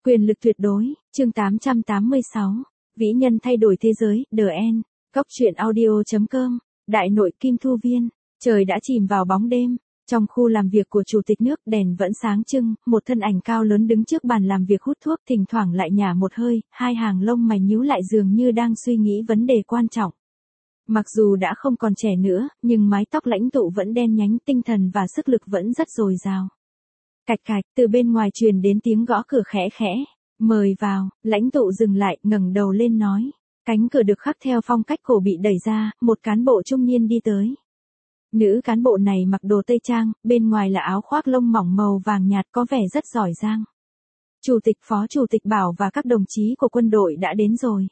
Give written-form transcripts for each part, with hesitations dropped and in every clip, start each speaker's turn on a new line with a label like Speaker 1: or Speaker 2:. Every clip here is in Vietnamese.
Speaker 1: Quyền lực tuyệt đối, chương 886. Vĩ nhân thay đổi thế giới, The End. Góc truyện audio.com. Đại nội Kim Thu Viên. Trời đã chìm vào bóng đêm. Trong khu làm việc của chủ tịch nước, đèn vẫn sáng trưng, một thân ảnh cao lớn đứng trước bàn làm việc hút thuốc, thỉnh thoảng lại nhả một hơi, hai hàng lông mày nhíu lại dường như đang suy nghĩ vấn đề quan trọng. Mặc dù đã không còn trẻ nữa, nhưng mái tóc lãnh tụ vẫn đen nhánh, tinh thần và sức lực vẫn rất dồi dào. Cạch cạch, từ bên ngoài truyền đến tiếng gõ cửa khẽ khẽ. Mời vào, lãnh tụ dừng lại, ngẩng đầu lên nói. Cánh cửa được khắc theo phong cách cổ bị đẩy ra, một cán bộ trung niên đi tới. Nữ cán bộ này mặc đồ tây trang, bên ngoài là áo khoác lông mỏng màu vàng nhạt có vẻ rất giỏi giang. Chủ tịch, phó chủ tịch Bảo và các đồng chí của quân đội đã đến rồi.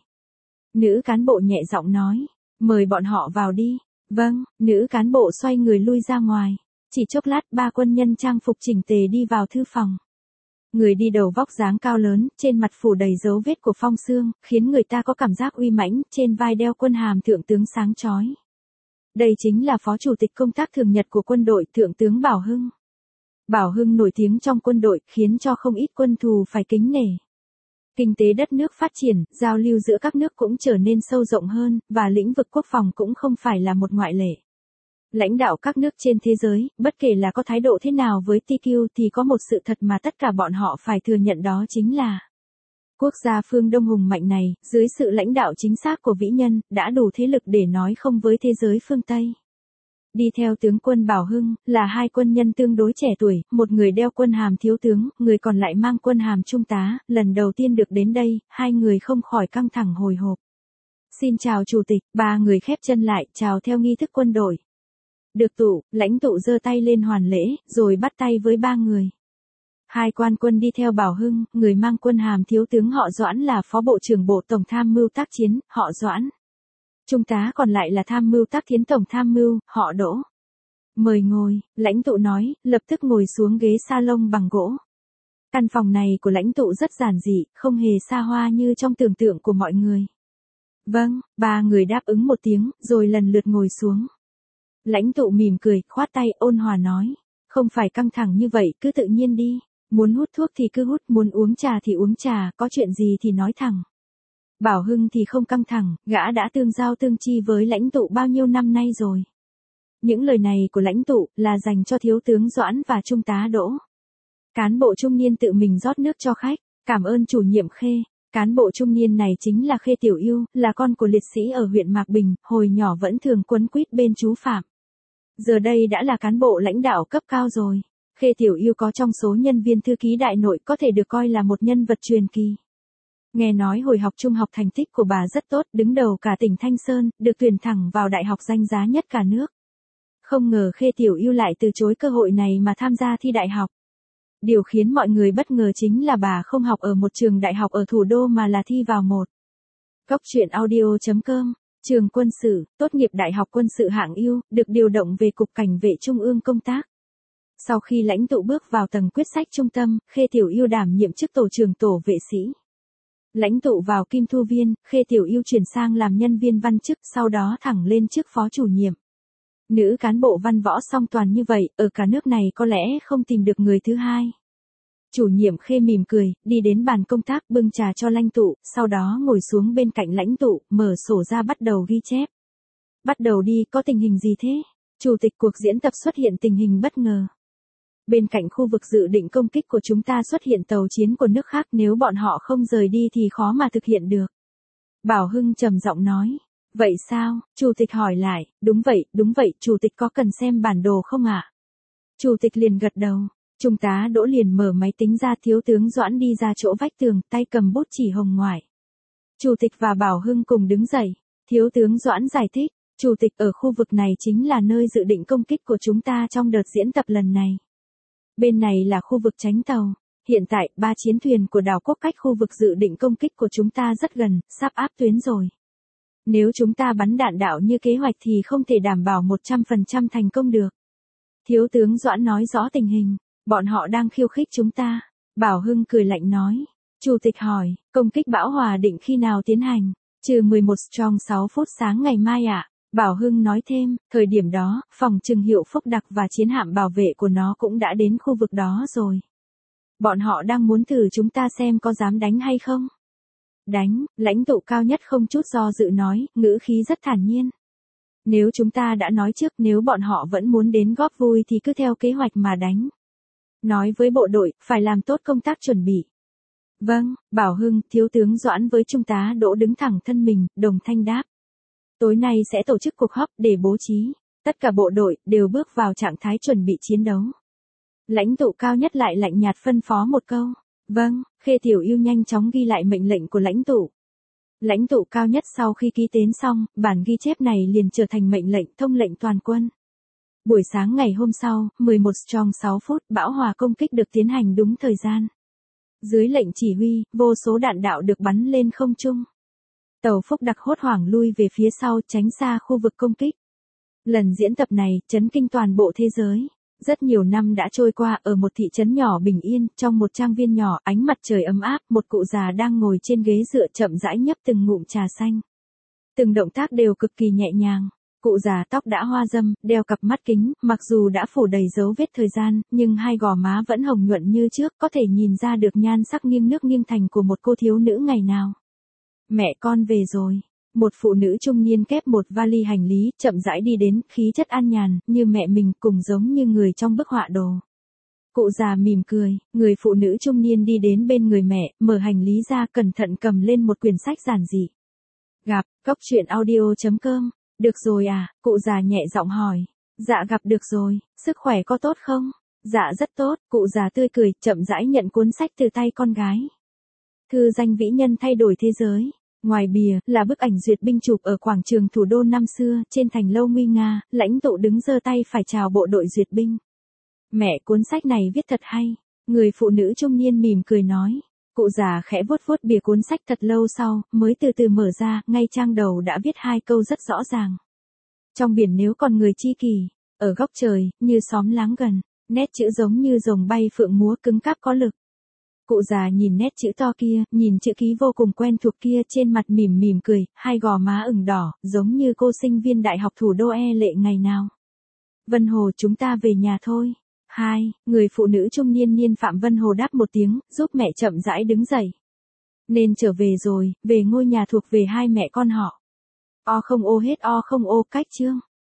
Speaker 1: Nữ cán bộ nhẹ giọng nói. Mời bọn họ vào đi. Vâng, nữ cán bộ xoay người lui ra ngoài. Chỉ chốc lát, ba quân nhân trang phục chỉnh tề đi vào thư phòng. Người đi đầu vóc dáng cao lớn, trên mặt phủ đầy dấu vết của phong xương, khiến người ta có cảm giác uy mãnh, trên vai đeo quân hàm thượng tướng sáng chói. Đây chính là phó chủ tịch công tác thường nhật của quân đội, thượng tướng Bảo Hưng. Bảo Hưng nổi tiếng trong quân đội, khiến cho không ít quân thù phải kính nể. Kinh tế đất nước phát triển, giao lưu giữa các nước cũng trở nên sâu rộng hơn, và lĩnh vực quốc phòng cũng không phải là một ngoại lệ. Lãnh đạo các nước trên thế giới, bất kể là có thái độ thế nào với TQ thì có một sự thật mà tất cả bọn họ phải thừa nhận, đó chính là quốc gia phương Đông hùng mạnh này, dưới sự lãnh đạo chính xác của vĩ nhân, đã đủ thế lực để nói không với thế giới phương Tây. Đi theo tướng quân Bảo Hưng, là hai quân nhân tương đối trẻ tuổi, một người đeo quân hàm thiếu tướng, người còn lại mang quân hàm trung tá, lần đầu tiên được đến đây, hai người không khỏi căng thẳng hồi hộp. Xin chào chủ tịch, ba người khép chân lại, chào theo nghi thức quân đội. Được tụ, lãnh tụ giơ tay lên hoàn lễ, rồi bắt tay với ba người. Hai quan quân đi theo Bảo Hưng, người mang quân hàm thiếu tướng họ Doãn là phó bộ trưởng bộ tổng tham mưu tác chiến, họ Doãn. Trung tá còn lại là tham mưu tác chiến tổng tham mưu, họ Đỗ. Mời ngồi, lãnh tụ nói, lập tức ngồi xuống ghế salon bằng gỗ. Căn phòng này của lãnh tụ rất giản dị, không hề xa hoa như trong tưởng tượng của mọi người. Vâng, ba người đáp ứng một tiếng, rồi lần lượt ngồi xuống. Lãnh tụ mỉm cười, khoát tay, ôn hòa nói. Không phải căng thẳng như vậy, cứ tự nhiên đi. Muốn hút thuốc thì cứ hút, muốn uống trà thì uống trà, có chuyện gì thì nói thẳng. Bảo Hưng thì không căng thẳng, gã đã tương giao tương chi với lãnh tụ bao nhiêu năm nay rồi. Những lời này của lãnh tụ là dành cho thiếu tướng Doãn và trung tá Đỗ. Cán bộ trung niên tự mình rót nước cho khách, cảm ơn chủ nhiệm Khê. Cán bộ trung niên này chính là Khê Tiểu Yêu, là con của liệt sĩ ở huyện Mạc Bình, hồi nhỏ vẫn thường quấn quýt bên chú Phạm. Giờ đây đã là cán bộ lãnh đạo cấp cao rồi. Khê Tiểu Yêu có trong số nhân viên thư ký đại nội, có thể được coi là một nhân vật truyền kỳ. Nghe nói hồi học trung học thành tích của bà rất tốt, đứng đầu cả tỉnh Thanh Sơn, được tuyển thẳng vào đại học danh giá nhất cả nước. Không ngờ Khê Tiểu Yêu lại từ chối cơ hội này mà tham gia thi đại học. Điều khiến mọi người bất ngờ chính là bà không học ở một trường đại học ở thủ đô mà là thi vào một. Góc truyện audio.com. Trường quân sự, tốt nghiệp đại học quân sự hạng ưu, được điều động về Cục Cảnh vệ Trung ương công tác. Sau khi lãnh tụ bước vào tầng quyết sách trung tâm, Khê Tiểu Yêu đảm nhiệm chức tổ trưởng tổ vệ sĩ. Lãnh tụ vào Kim Thu Viên, Khê Tiểu Yêu chuyển sang làm nhân viên văn chức, sau đó thẳng lên chức phó chủ nhiệm. Nữ cán bộ văn võ song toàn như vậy, ở cả nước này có lẽ không tìm được người thứ hai. Chủ nhiệm Khê mỉm cười, đi đến bàn công tác bưng trà cho lãnh tụ, sau đó ngồi xuống bên cạnh lãnh tụ, mở sổ ra bắt đầu ghi chép. Bắt đầu đi, có tình hình gì thế? Chủ tịch, cuộc diễn tập xuất hiện tình hình bất ngờ. Bên cạnh khu vực dự định công kích của chúng ta xuất hiện tàu chiến của nước khác, nếu bọn họ không rời đi thì khó mà thực hiện được. Bảo Hưng trầm giọng nói. Vậy sao? Chủ tịch hỏi lại. Đúng vậy, chủ tịch có cần xem bản đồ không ạ? Chủ tịch liền gật đầu. Trung tá Đỗ liền mở máy tính ra, thiếu tướng Doãn đi ra chỗ vách tường, tay cầm bút chỉ hồng ngoại. Chủ tịch và Bảo Hưng cùng đứng dậy. Thiếu tướng Doãn giải thích. Chủ tịch, ở khu vực này chính là nơi dự định công kích của chúng ta trong đợt diễn tập lần này. Bên này là khu vực tránh tàu. Hiện tại, 3 chiến thuyền của đảo quốc cách khu vực dự định công kích của chúng ta rất gần, sắp áp tuyến rồi. Nếu chúng ta bắn đạn đạo như kế hoạch thì không thể đảm bảo 100% thành công được. Thiếu tướng Doãn nói rõ tình hình. Bọn họ đang khiêu khích chúng ta. Bảo Hưng cười lạnh nói. Chủ tịch hỏi, công kích Bão Hòa định khi nào tiến hành? Trừ 11 trong 6 phút sáng ngày mai ạ. Bảo Hưng nói thêm, thời điểm đó, phòng trừng Hiệu Phúc Đặc và chiến hạm bảo vệ của nó cũng đã đến khu vực đó rồi. Bọn họ đang muốn thử chúng ta xem có dám đánh hay không. Đánh, lãnh tụ cao nhất không chút do dự nói, ngữ khí rất thản nhiên. Nếu chúng ta đã nói trước, nếu bọn họ vẫn muốn đến góp vui thì cứ theo kế hoạch mà đánh. Nói với bộ đội, phải làm tốt công tác chuẩn bị. Vâng, Bảo Hưng, thiếu tướng Doãn với trung tá Đỗ đứng thẳng thân mình, đồng thanh đáp. Tối nay sẽ tổ chức cuộc họp để bố trí. Tất cả bộ đội đều bước vào trạng thái chuẩn bị chiến đấu. Lãnh tụ cao nhất lại lạnh nhạt phân phó một câu. Vâng, Khê Tiểu Yêu nhanh chóng ghi lại mệnh lệnh của lãnh tụ. Lãnh tụ cao nhất sau khi ký tên xong, bản ghi chép này liền trở thành mệnh lệnh thông lệnh toàn quân. Buổi sáng ngày hôm sau, 11 strong 6 phút, bão hòa công kích được tiến hành đúng thời gian. Dưới lệnh chỉ huy, vô số đạn đạo được bắn lên không trung. Tàu Phúc Đặc hốt hoảng lui về phía sau tránh xa khu vực công kích. Lần diễn tập này chấn kinh toàn bộ thế giới. Rất nhiều năm đã trôi qua ở một thị trấn nhỏ bình yên, trong một trang viên nhỏ, ánh mặt trời ấm áp, một cụ già đang ngồi trên ghế dựa chậm rãi nhấp từng ngụm trà xanh. Từng động tác đều cực kỳ nhẹ nhàng. Cụ già tóc đã hoa râm, đeo cặp mắt kính, mặc dù đã phủ đầy dấu vết thời gian, nhưng hai gò má vẫn hồng nhuận như trước, có thể nhìn ra được nhan sắc nghiêng nước nghiêng thành của một cô thiếu nữ ngày nào. Mẹ con về rồi. Một phụ nữ trung niên kép một vali hành lý, chậm rãi đi đến, khí chất an nhàn, như mẹ mình, cùng giống như người trong bức họa đồ. Cụ già mỉm cười, người phụ nữ trung niên đi đến bên người mẹ, mở hành lý ra, cẩn thận cầm lên một quyển sách giản dị. Gặp, coctruyện.audio.com. Được rồi à, cụ già nhẹ giọng hỏi. Dạ gặp được rồi, sức khỏe có tốt không? Dạ rất tốt, cụ già tươi cười, chậm rãi nhận cuốn sách từ tay con gái. Thư danh vĩ nhân thay đổi thế giới. Ngoài bìa, là bức ảnh duyệt binh chụp ở quảng trường thủ đô năm xưa, trên thành lâu nguy nga, lãnh tụ đứng giơ tay phải chào bộ đội duyệt binh. Mẹ, cuốn sách này viết thật hay. Người phụ nữ trung niên mỉm cười nói. Cụ già khẽ vuốt vuốt bìa cuốn sách thật lâu sau, mới từ từ mở ra, ngay trang đầu đã viết hai câu rất rõ ràng. Trong biển nếu còn người chi kỷ, ở góc trời, như xóm láng gần, nét chữ giống như rồng bay phượng múa cứng cáp có lực. Cụ già nhìn nét chữ to kia, nhìn chữ ký vô cùng quen thuộc kia trên mặt mỉm mỉm cười, hai gò má ửng đỏ, giống như cô sinh viên đại học thủ đô e lệ ngày nào. Vân Hồ, chúng ta về nhà thôi. Hai, người phụ nữ trung niên Phạm Vân Hồ đáp một tiếng, giúp mẹ chậm rãi đứng dậy. Nên trở về rồi, về ngôi nhà thuộc về hai mẹ con họ. O không ô hết o không ô cách chương.